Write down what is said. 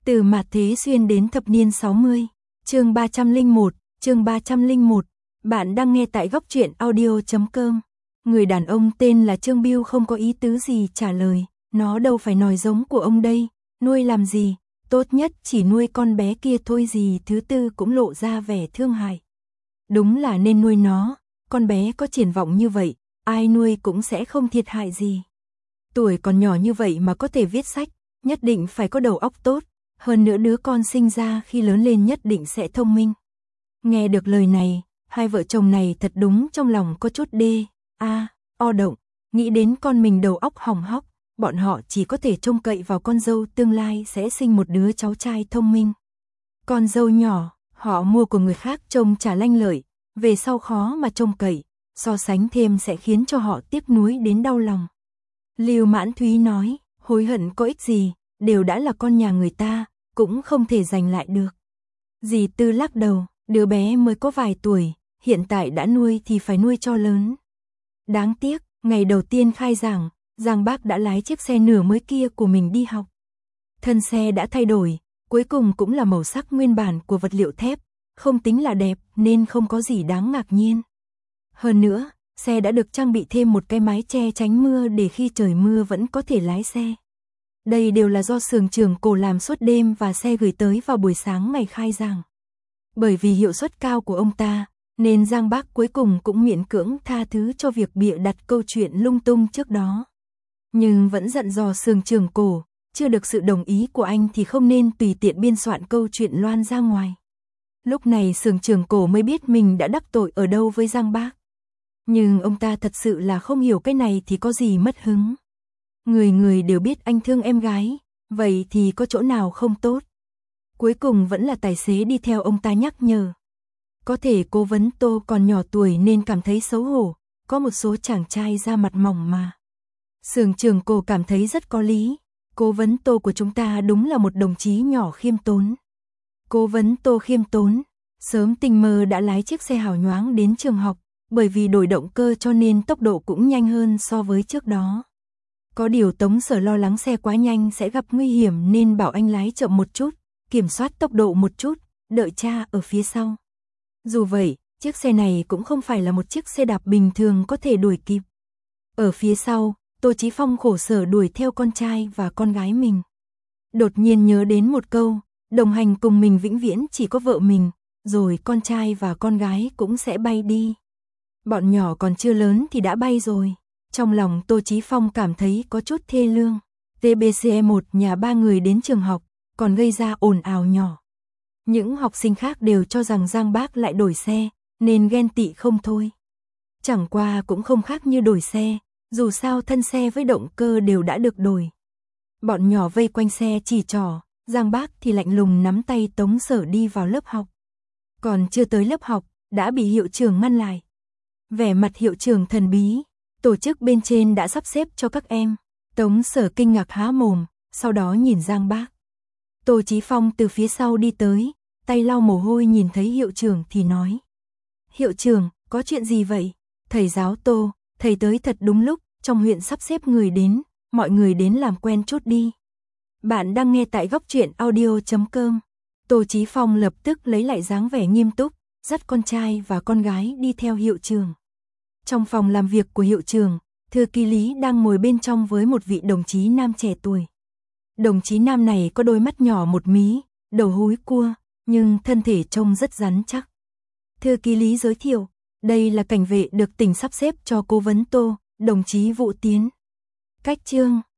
Từ mạt thế xuyên đến thập niên 60, chương 301, bạn đang nghe tại góc truyện audio.com. Người đàn ông tên là Trương Biêu không có ý tứ gì trả lời, nó đâu phải nòi giống của ông đây, nuôi làm gì, tốt nhất chỉ nuôi con bé kia thôi. Dì thứ tư cũng lộ ra vẻ thương hại. Đúng là nên nuôi nó, con bé có triển vọng như vậy, ai nuôi cũng sẽ không thiệt hại gì. Tuổi còn nhỏ như vậy mà có thể viết sách, nhất định phải có đầu óc tốt, hơn nữa đứa con sinh ra khi lớn lên nhất định sẽ thông minh. Nghe được lời này, hai vợ chồng này thật đúng trong lòng có chút động, nghĩ đến con mình đầu óc hỏng hóc, bọn họ chỉ có thể trông cậy vào con dâu tương lai sẽ sinh một đứa cháu trai thông minh. Con dâu nhỏ, họ mua của người khác trông chả lanh lợi, về sau khó mà trông cậy, so sánh thêm sẽ khiến cho họ tiếc nuối đến đau lòng. Lưu Mãn Thúy nói, hối hận có ích gì, đều đã là con nhà người ta, cũng không thể giành lại được. Dì Tư lắc đầu, đứa bé mới có vài tuổi, hiện tại đã nuôi thì phải nuôi cho lớn. Đáng tiếc, ngày đầu tiên khai giảng, Giang Bác đã lái chiếc xe nửa mới kia của mình đi học. Thân xe đã thay đổi, cuối cùng cũng là màu sắc nguyên bản của vật liệu thép, không tính là đẹp nên không có gì đáng ngạc nhiên. Hơn nữa, xe đã được trang bị thêm một cái mái che tránh mưa để khi trời mưa vẫn có thể lái xe. Đây đều là do xưởng trưởng Cổ làm suốt đêm và xe gửi tới vào buổi sáng ngày khai giảng. Bởi vì hiệu suất cao của ông ta, nên Giang Bác cuối cùng cũng miễn cưỡng tha thứ cho việc bịa đặt câu chuyện lung tung trước đó. Nhưng vẫn dặn dò xưởng trưởng Cổ, chưa được sự đồng ý của anh thì không nên tùy tiện biên soạn câu chuyện loan ra ngoài. Lúc này xưởng trưởng Cổ mới biết mình đã đắc tội ở đâu với Giang Bác. Nhưng ông ta thật sự là không hiểu cái này thì có gì mất hứng. Người người đều biết anh thương em gái, vậy thì có chỗ nào không tốt. Cuối cùng vẫn là tài xế đi theo ông ta nhắc nhở. Có thể Cố Vấn Tô còn nhỏ tuổi nên cảm thấy xấu hổ, có một số chàng trai da mặt mỏng mà. Xưởng trưởng Cổ cảm thấy rất có lý, Cố Vấn Tô của chúng ta đúng là một đồng chí nhỏ khiêm tốn. Cố Vấn Tô khiêm tốn, sớm tình mơ đã lái chiếc xe hào nhoáng đến trường học, bởi vì đổi động cơ cho nên tốc độ cũng nhanh hơn so với trước đó. Có điều Tống Sở lo lắng xe quá nhanh sẽ gặp nguy hiểm nên bảo anh lái chậm một chút, kiểm soát tốc độ một chút, đợi cha ở phía sau. Dù vậy, chiếc xe này cũng không phải là một chiếc xe đạp bình thường có thể đuổi kịp. Ở phía sau, Tô Chí Phong khổ sở đuổi theo con trai và con gái mình. Đột nhiên nhớ đến một câu, đồng hành cùng mình vĩnh viễn chỉ có vợ mình, rồi con trai và con gái cũng sẽ bay đi. Bọn nhỏ còn chưa lớn thì đã bay rồi. Trong lòng Tô Chí Phong cảm thấy có chút thê lương. TBCE một nhà 3 người đến trường học, còn gây ra ồn ào nhỏ. Những học sinh khác đều cho rằng Giang Bác lại đổi xe, nên ghen tị không thôi. Chẳng qua cũng không khác như đổi xe, dù sao thân xe với động cơ đều đã được đổi. Bọn nhỏ vây quanh xe chỉ trỏ, Giang Bác thì lạnh lùng nắm tay Tống Sở đi vào lớp học. Còn chưa tới lớp học, đã bị hiệu trưởng ngăn lại. Vẻ mặt hiệu trưởng thần bí, tổ chức bên trên đã sắp xếp cho các em. Tống Sở kinh ngạc há mồm, sau đó nhìn Giang Bác. Tô Chí Phong từ phía sau đi tới, tay lau mồ hôi nhìn thấy hiệu trưởng thì nói. Hiệu trưởng, có chuyện gì vậy? Thầy giáo Tô, thầy tới thật đúng lúc, trong huyện sắp xếp người đến, mọi người đến làm quen chút đi. Bạn đang nghe tại góc truyện audio.com. Tô Chí Phong lập tức lấy lại dáng vẻ nghiêm túc, dắt con trai và con gái đi theo hiệu trưởng. Trong phòng làm việc của hiệu trưởng, thư ký Lý đang ngồi bên trong với một vị đồng chí nam trẻ tuổi. Đồng chí nam này có đôi mắt nhỏ một mí, đầu húi cua, nhưng thân thể trông rất rắn chắc. Thư ký Lý giới thiệu, đây là cảnh vệ được tỉnh sắp xếp cho Cố Vấn Tô, đồng chí Vũ Tiến. Cách chương